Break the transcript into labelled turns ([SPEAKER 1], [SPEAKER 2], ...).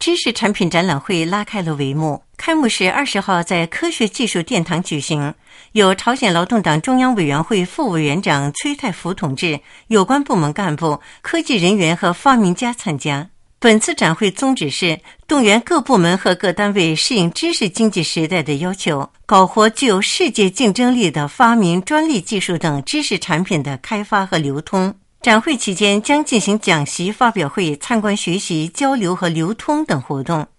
[SPEAKER 1] 知识产品展览会拉开了帷幕。开幕式20号在科学技术殿堂举行，由朝鲜劳动党中央委员会副委员长崔泰福同志、有关部门干部、科技人员和发明家参加。本次展会宗旨是动员各部门和各单位适应知识经济时代的要求，搞活具有世界竞争力的发明、专利技术等知识产品的开发和流通。展会期间将进行讲习、发表会、参观学习、交流和流通等活动。